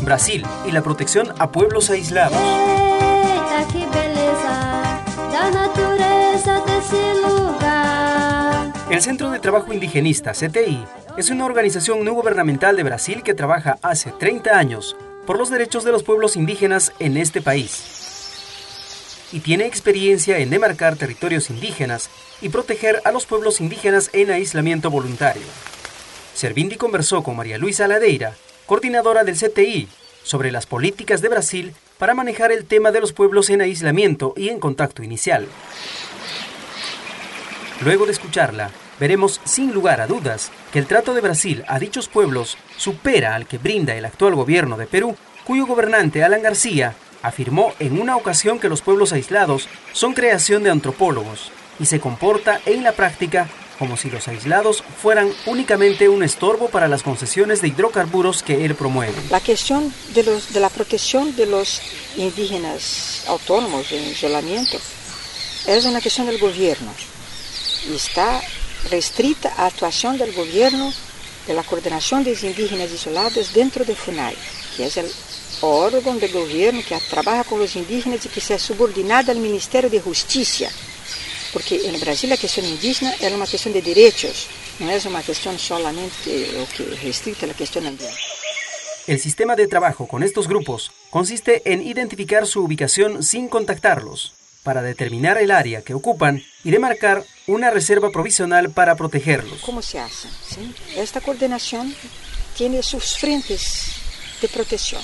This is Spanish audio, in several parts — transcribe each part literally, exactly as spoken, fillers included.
Brasil y la protección a pueblos aislados. Eita, que beleza da natureza desse lugar. El Centro de Trabajo Indigenista, C T I, es una organización no gubernamental de Brasil que trabaja hace treinta años por los derechos de los pueblos indígenas en este país. Y tiene experiencia en demarcar territorios indígenas y proteger a los pueblos indígenas en aislamiento voluntario. Servindi conversó con María Luisa Ladeira, coordinadora del C T I, sobre las políticas de Brasil para manejar el tema de los pueblos en aislamiento y en contacto inicial. Luego de escucharla, veremos sin lugar a dudas que el trato de Brasil a dichos pueblos supera al que brinda el actual gobierno de Perú, cuyo gobernante Alan García afirmó en una ocasión que los pueblos aislados son creación de antropólogos y se comporta en la práctica como si los aislados fueran únicamente un estorbo para las concesiones de hidrocarburos que él promueve. La cuestión de, los, de la protección de los indígenas autónomos en aislamiento es una cuestión del gobierno y está restrita a actuación del gobierno de la coordinación de los indígenas isolados dentro de FUNAI, que es el órgano de gobierno que trabaja con los indígenas y que se ha subordinado al Ministerio de Justicia. Porque en Brasil la cuestión indígena es una cuestión de derechos, no es una cuestión solamente o que restricta la cuestión ambiental. El sistema de trabajo con estos grupos consiste en identificar su ubicación sin contactarlos, para determinar el área que ocupan y demarcar una reserva provisional para protegerlos. ¿Cómo se hace? ¿Sí? Esta coordinación tiene sus frentes de protección.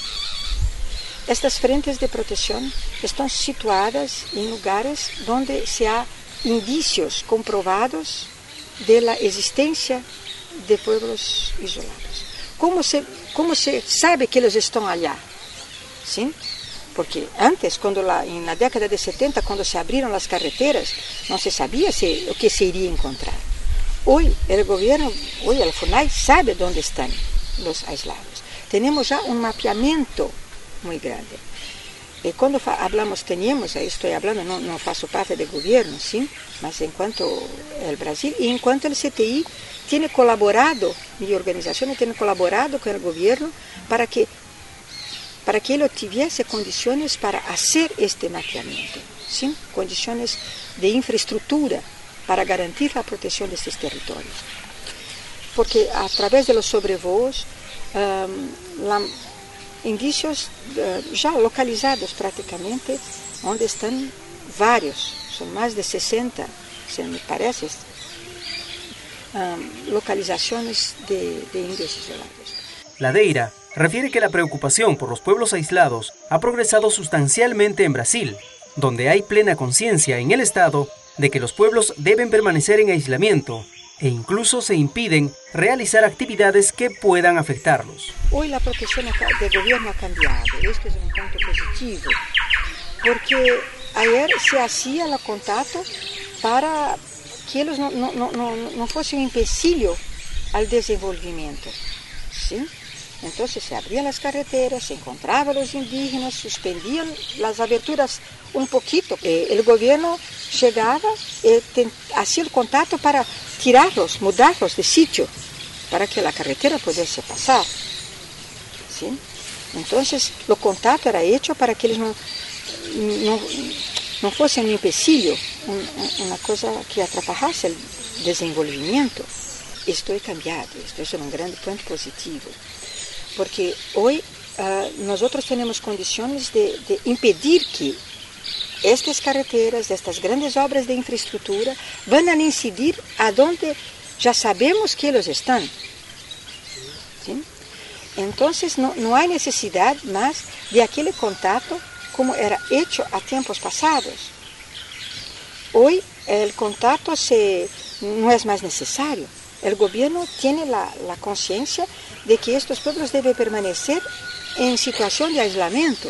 Estas frentes de protección están situadas en lugares donde se ha indicios comprobados de la existencia de pueblos isolados. ¿Cómo se, cómo se sabe que ellos están allá? ¿Sí? Porque antes, cuando la, en la década de setenta, cuando se abrieron las carreteras, no se sabía si, lo que se iría a encontrar. Hoy el gobierno, hoy el FUNAI sabe dónde están los aislados. Tenemos ya un mapeamiento muy grande. Y cuando hablamos, teníamos, ahí estoy hablando, no, no faço parte del gobierno, ¿sí? Mas en cuanto el Brasil y en cuanto el C T I tiene colaborado, mi organización tiene colaborado con el gobierno para que, para que él tuviese condiciones para hacer este mapeamiento, ¿sí? Condiciones de infraestructura para garantir la protección de estos territorios. Porque a través de los sobrevuelos, um, la indicios uh, ya localizados prácticamente, onde están varios, son más de sesenta, se me parece, um, localizaciones de, de indios isolados. Ladeira refiere que la preocupación por los pueblos aislados ha progresado sustancialmente en Brasil, donde hay plena conciencia en el Estado de que los pueblos deben permanecer en aislamiento e incluso se impiden realizar actividades que puedan afectarlos. Hoy la protección del gobierno ha cambiado, esto es un punto positivo, porque ayer se hacía el contacto para que ellos no, no, no, no, no fuesen un empecillo al desenvolvimiento, ¿sí? Entonces se abrían las carreteras, se encontraban los indígenas, suspendían las aberturas un poquito. Eh, el gobierno llegaba, eh, ten, hacía el contacto para tirarlos, mudarlos de sitio, para que la carretera pudiese pasar, ¿sí? Entonces, el contacto era hecho para que ellos no, no, no fuesen un empecillo, un, una cosa que atrapalhase el desenvolvimiento. Esto ha cambiado, esto es un gran punto positivo. Porque hoy uh, nosotros tenemos condiciones de, de impedir que estas carreteras, estas grandes obras de infraestructura van a incidir a donde ya sabemos que ellos están, ¿sí? Entonces no, no hay necesidad más de aquel contacto como era hecho a tiempos pasados. Hoy el contacto se, no es más necesario. El gobierno tiene la, la conciencia de que estos pueblos deben permanecer en situación de aislamiento.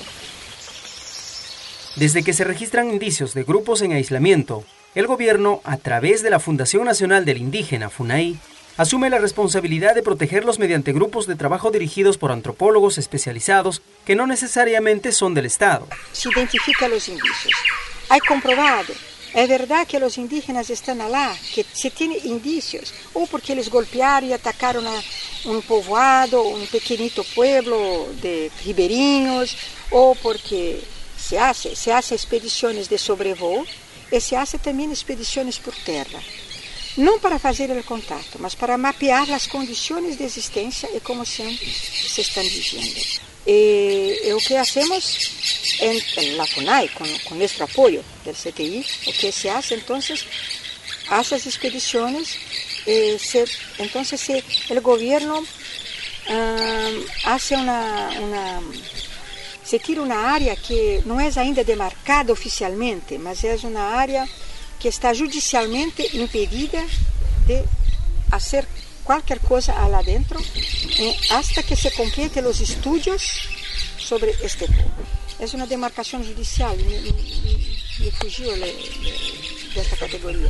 Desde que se registran indicios de grupos en aislamiento, el gobierno, a través de la Fundación Nacional del Indígena, FUNAI, asume la responsabilidad de protegerlos mediante grupos de trabajo dirigidos por antropólogos especializados que no necesariamente son del Estado. Se identifica los indicios. Hay comprobado. Es verdad que los indígenas están allá, que se tiene indicios, o porque les golpearon y atacaron a, un povoado, un pequeñito pueblo de ribeirinhos, o porque se hace, se hace expediciones de sobrevoo e se hace também expedições por terra. Não para fazer o contato, mas para mapear as condições de existência e como se, se estão vivendo. E, e o que hacemos en, en la FUNAI, con, con nuestro apoyo del C T I, o que se hace entonces, hace las expediciones, eh, se, entonces se, el gobierno um, hace una, una, se tira una área que não é ainda demarcada oficialmente, mas é uma área que está judicialmente impedida de fazer qualquer coisa lá dentro, eh, hasta que se complete os estudos sobre este povo. É uma demarcação judicial, me, me, me fugiu desta categoria.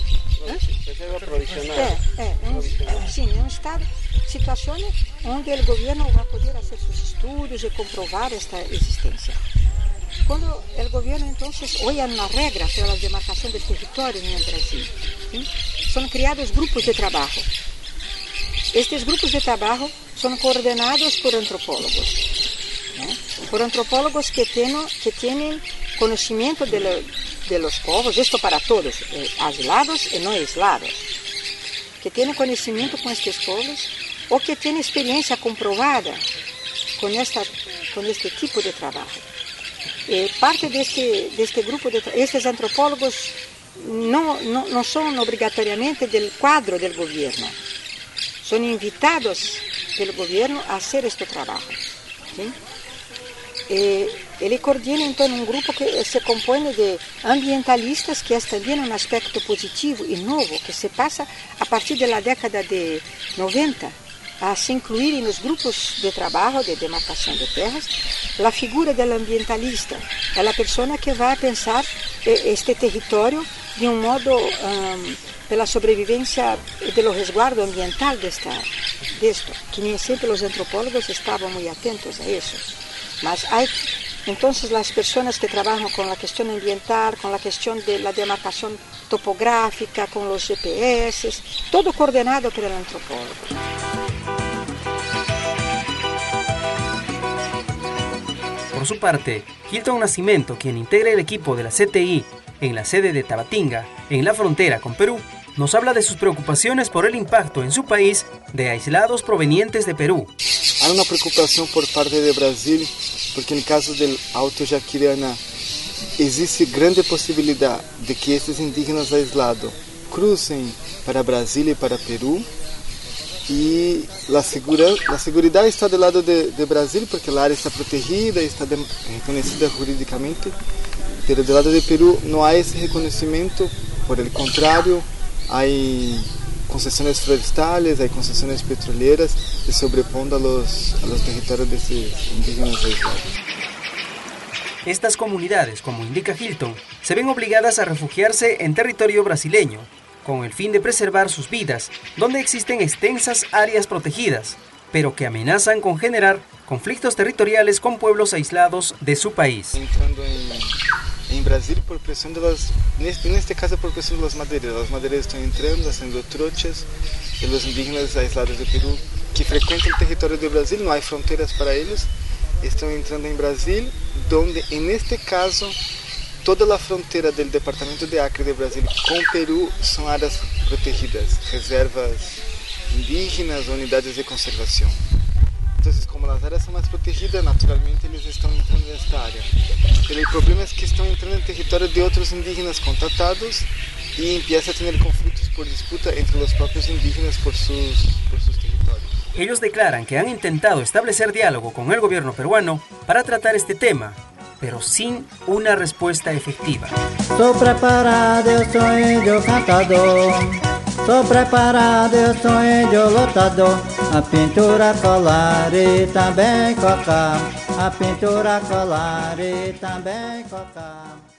É, é, é, um, é, sim, é um estado, situação onde o governo vai poder fazer seus estudos e comprovar esta existência. Quando o governo, então, olha na regra pela demarcação do território no Brasil, sim? São criados grupos de trabalho. Estes grupos de trabalho são coordenados por antropólogos, né? Por antropólogos que têm que têm conhecimento de, lo, de los povos, isto para todos, eh, aislados e não aislados, que têm conhecimento com estes povos ou que têm experiência comprovada com, esta, com este tipo de trabalho. E parte deste, deste grupo, de, estes antropólogos não, não, não são obrigatoriamente do quadro do governo. São invitados pelo governo a fazer este trabalho. Sim? E ele coordena então um grupo que se compõe de ambientalistas, que é também um aspecto positivo e novo, que se passa a partir da década de noventa a se incluir nos grupos de trabalho de demarcação de terras a figura do ambientalista, é a pessoa que vai pensar este território de um modo um, pela sobrevivência e pelo resguardo ambiental desta, disto, que nem sempre os antropólogos estavam muito atentos a isso. Mas há, então, as pessoas que trabalham com a questão ambiental, com a questão da de demarcação topográfica, com os G P S, todo coordenado pelo antropólogo. Por su parte, Hilton Nascimento, quien integra el equipo de la C T I en la sede de Tabatinga, en la frontera con Perú, nos habla de sus preocupaciones por el impacto en su país de aislados provenientes de Perú. Hay una preocupación por parte de Brasil, porque en el caso del Alto Yaquiriana existe grande posibilidad de que estos indígenas aislados crucen para Brasil y para Perú. Y la, segura, la seguridad está del lado de, de Brasil, porque la área está protegida, está de, reconocida jurídicamente, pero del lado de Perú no hay ese reconocimiento, por el contrario, hay concesiones forestales, hay concesiones petroleras que sobreponen a los, a los territorios de estos indígenas aislados. Estas comunidades, como indica Hilton, se ven obligadas a refugiarse en territorio brasileño, con el fin de preservar sus vidas, donde existen extensas áreas protegidas, pero que amenazan con generar conflictos territoriales con pueblos aislados de su país. Entrando en, en Brasil por presión de las, en este caso por presión de las madereras, las madereras están entrando, haciendo trochas, y los indígenas aislados de Perú, que frecuentan el territorio de Brasil, no hay fronteras para ellos, están entrando en Brasil, donde en este caso toda la frontera del departamento de Acre de Brasil con Perú son áreas protegidas, reservas indígenas, unidades de conservación. Entonces, como las áreas son más protegidas, naturalmente ellos están entrando en esta área. Pero el problema es que están entrando en territorio de otros indígenas contratados y empieza a tener conflictos por disputa entre los propios indígenas por sus, por sus territorios. Ellos declaran que han intentado establecer diálogo con el gobierno peruano para tratar este tema, pero sin una respuesta efectiva. Sou preparado, eu sou índio cantador. Sou preparado, eu sou índio lutador. A pintura colar e também cocar. A pintura colar e também cocar.